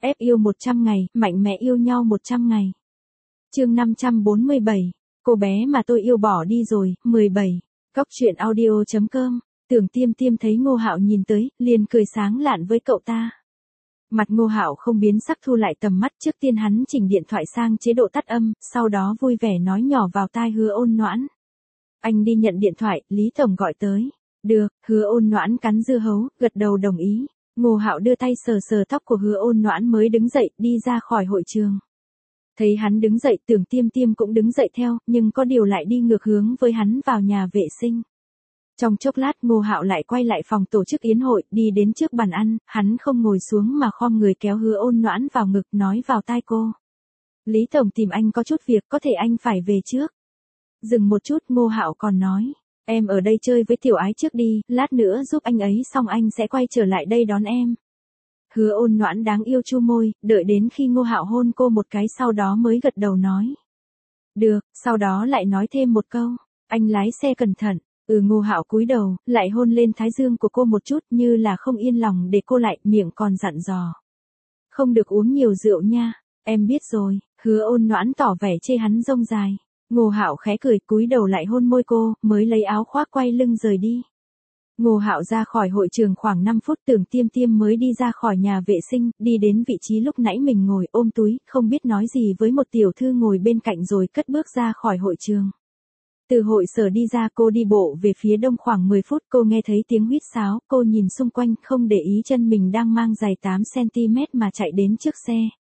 Ép yêu 100 ngày, mạnh mẽ yêu nhau 100 ngày. Chương 547, cô bé mà tôi yêu bỏ đi rồi, 17. Góc truyện audio.com. Tưởng Tiêm Tiêm thấy Ngô Hạo nhìn tới, liền cười sáng lạn với cậu ta. Mặt Ngô Hạo không biến sắc, thu lại tầm mắt, trước tiên hắn chỉnh điện thoại sang chế độ tắt âm, sau đó vui vẻ nói nhỏ vào tai Hứa Ôn Noãn. Anh đi nhận điện thoại, Lý Tổng gọi tới. Được, Hứa Ôn Noãn cắn dưa hấu, gật đầu đồng ý. Ngô Hạo đưa tay sờ sờ tóc của Hứa Ôn Noãn mới đứng dậy, đi ra khỏi hội trường. Thấy hắn đứng dậy, Tưởng Tiêm Tiêm cũng đứng dậy theo, nhưng có điều lại đi ngược hướng với hắn vào nhà vệ sinh. Trong chốc lát Ngô Hạo lại quay lại phòng tổ chức yến hội, đi đến trước bàn ăn, hắn không ngồi xuống mà khom người kéo Hứa Ôn Noãn vào ngực, nói vào tai cô. Lý Tổng tìm anh có chút việc, có thể anh phải về trước. Dừng một chút, Ngô Hạo còn nói, em ở đây chơi với Tiểu Ái trước đi, lát nữa giúp anh ấy xong anh sẽ quay trở lại đây đón em. Hứa Ôn Noãn đáng yêu chu môi, đợi đến khi Ngô Hạo hôn cô một cái sau đó mới gật đầu nói. Được, sau đó lại nói thêm một câu, anh lái xe cẩn thận. Ngô Hạo cúi đầu, lại hôn lên thái dương của cô một chút, như là không yên lòng để cô lại, miệng còn dặn dò. Không được uống nhiều rượu nha, em biết rồi. Hứa Ôn Noãn tỏ vẻ chê hắn rông dài. Ngô Hạo khẽ cười, cúi đầu lại hôn môi cô, mới lấy áo khoác quay lưng rời đi. Ngô Hạo ra khỏi hội trường khoảng 5 phút, Tưởng Tiêm Tiêm mới đi ra khỏi nhà vệ sinh, đi đến vị trí lúc nãy mình ngồi, ôm túi, không biết nói gì với một tiểu thư ngồi bên cạnh rồi cất bước ra khỏi hội trường. Từ hội sở đi ra, cô đi bộ về phía đông khoảng 10 phút, cô nghe thấy tiếng huýt sáo, cô nhìn xung quanh, không để ý chân mình đang mang giày 8cm mà chạy đến trước xe.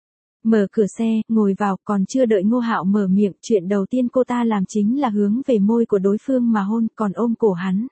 Mở cửa xe, ngồi vào, còn chưa đợi Ngô Hạo mở miệng, chuyện đầu tiên cô ta làm chính là hướng về môi của đối phương mà hôn, còn ôm cổ hắn.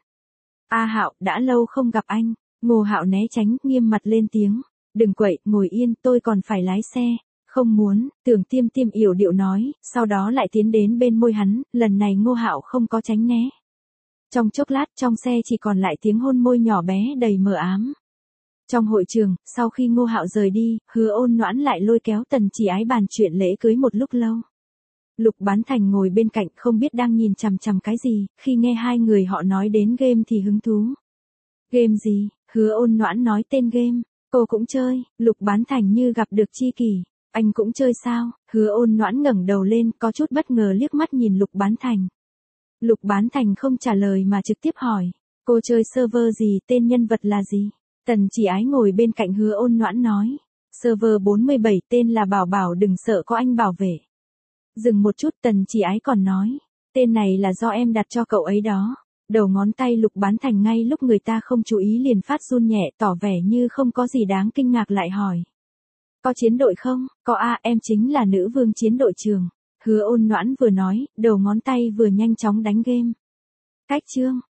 A Hạo, đã lâu không gặp anh. Ngô Hạo né tránh, nghiêm mặt lên tiếng. Đừng quậy, ngồi yên, tôi còn phải lái xe. Không muốn, Tưởng Tiêm Tiêm yểu điệu nói, sau đó lại tiến đến bên môi hắn, lần này Ngô Hạo không có tránh né. Trong chốc lát, trong xe chỉ còn lại tiếng hôn môi nhỏ bé đầy mờ ám. Trong hội trường, sau khi Ngô Hạo rời đi, Hứa Ôn Noãn lại lôi kéo Tần Chỉ Ái bàn chuyện lễ cưới một lúc lâu. Lục Bán Thành ngồi bên cạnh không biết đang nhìn chằm chằm cái gì, khi nghe hai người họ nói đến game thì hứng thú. Game gì? Hứa Ôn Noãn nói tên game. Cô cũng chơi. Lục Bán Thành như gặp được tri kỷ. Anh cũng chơi sao? Hứa Ôn Noãn ngẩng đầu lên, có chút bất ngờ liếc mắt nhìn Lục Bán Thành. Lục Bán Thành không trả lời mà trực tiếp hỏi. Cô chơi server gì, tên nhân vật là gì? Tần Chỉ Ái ngồi bên cạnh Hứa Ôn Noãn nói. Server 47, tên là Bảo Bảo, đừng sợ có anh bảo vệ. Dừng một chút, Tần Chỉ Ái còn nói. Tên này là do em đặt cho cậu ấy đó. Đầu ngón tay Lục Bán Thành ngay lúc người ta không chú ý liền phát run nhẹ, tỏ vẻ như không có gì đáng kinh ngạc, lại hỏi. Có chiến đội không? Có a, em chính là nữ vương chiến đội trường. Hứa Ôn Noãn vừa nói, đầu ngón tay vừa nhanh chóng đánh game. Cách chương.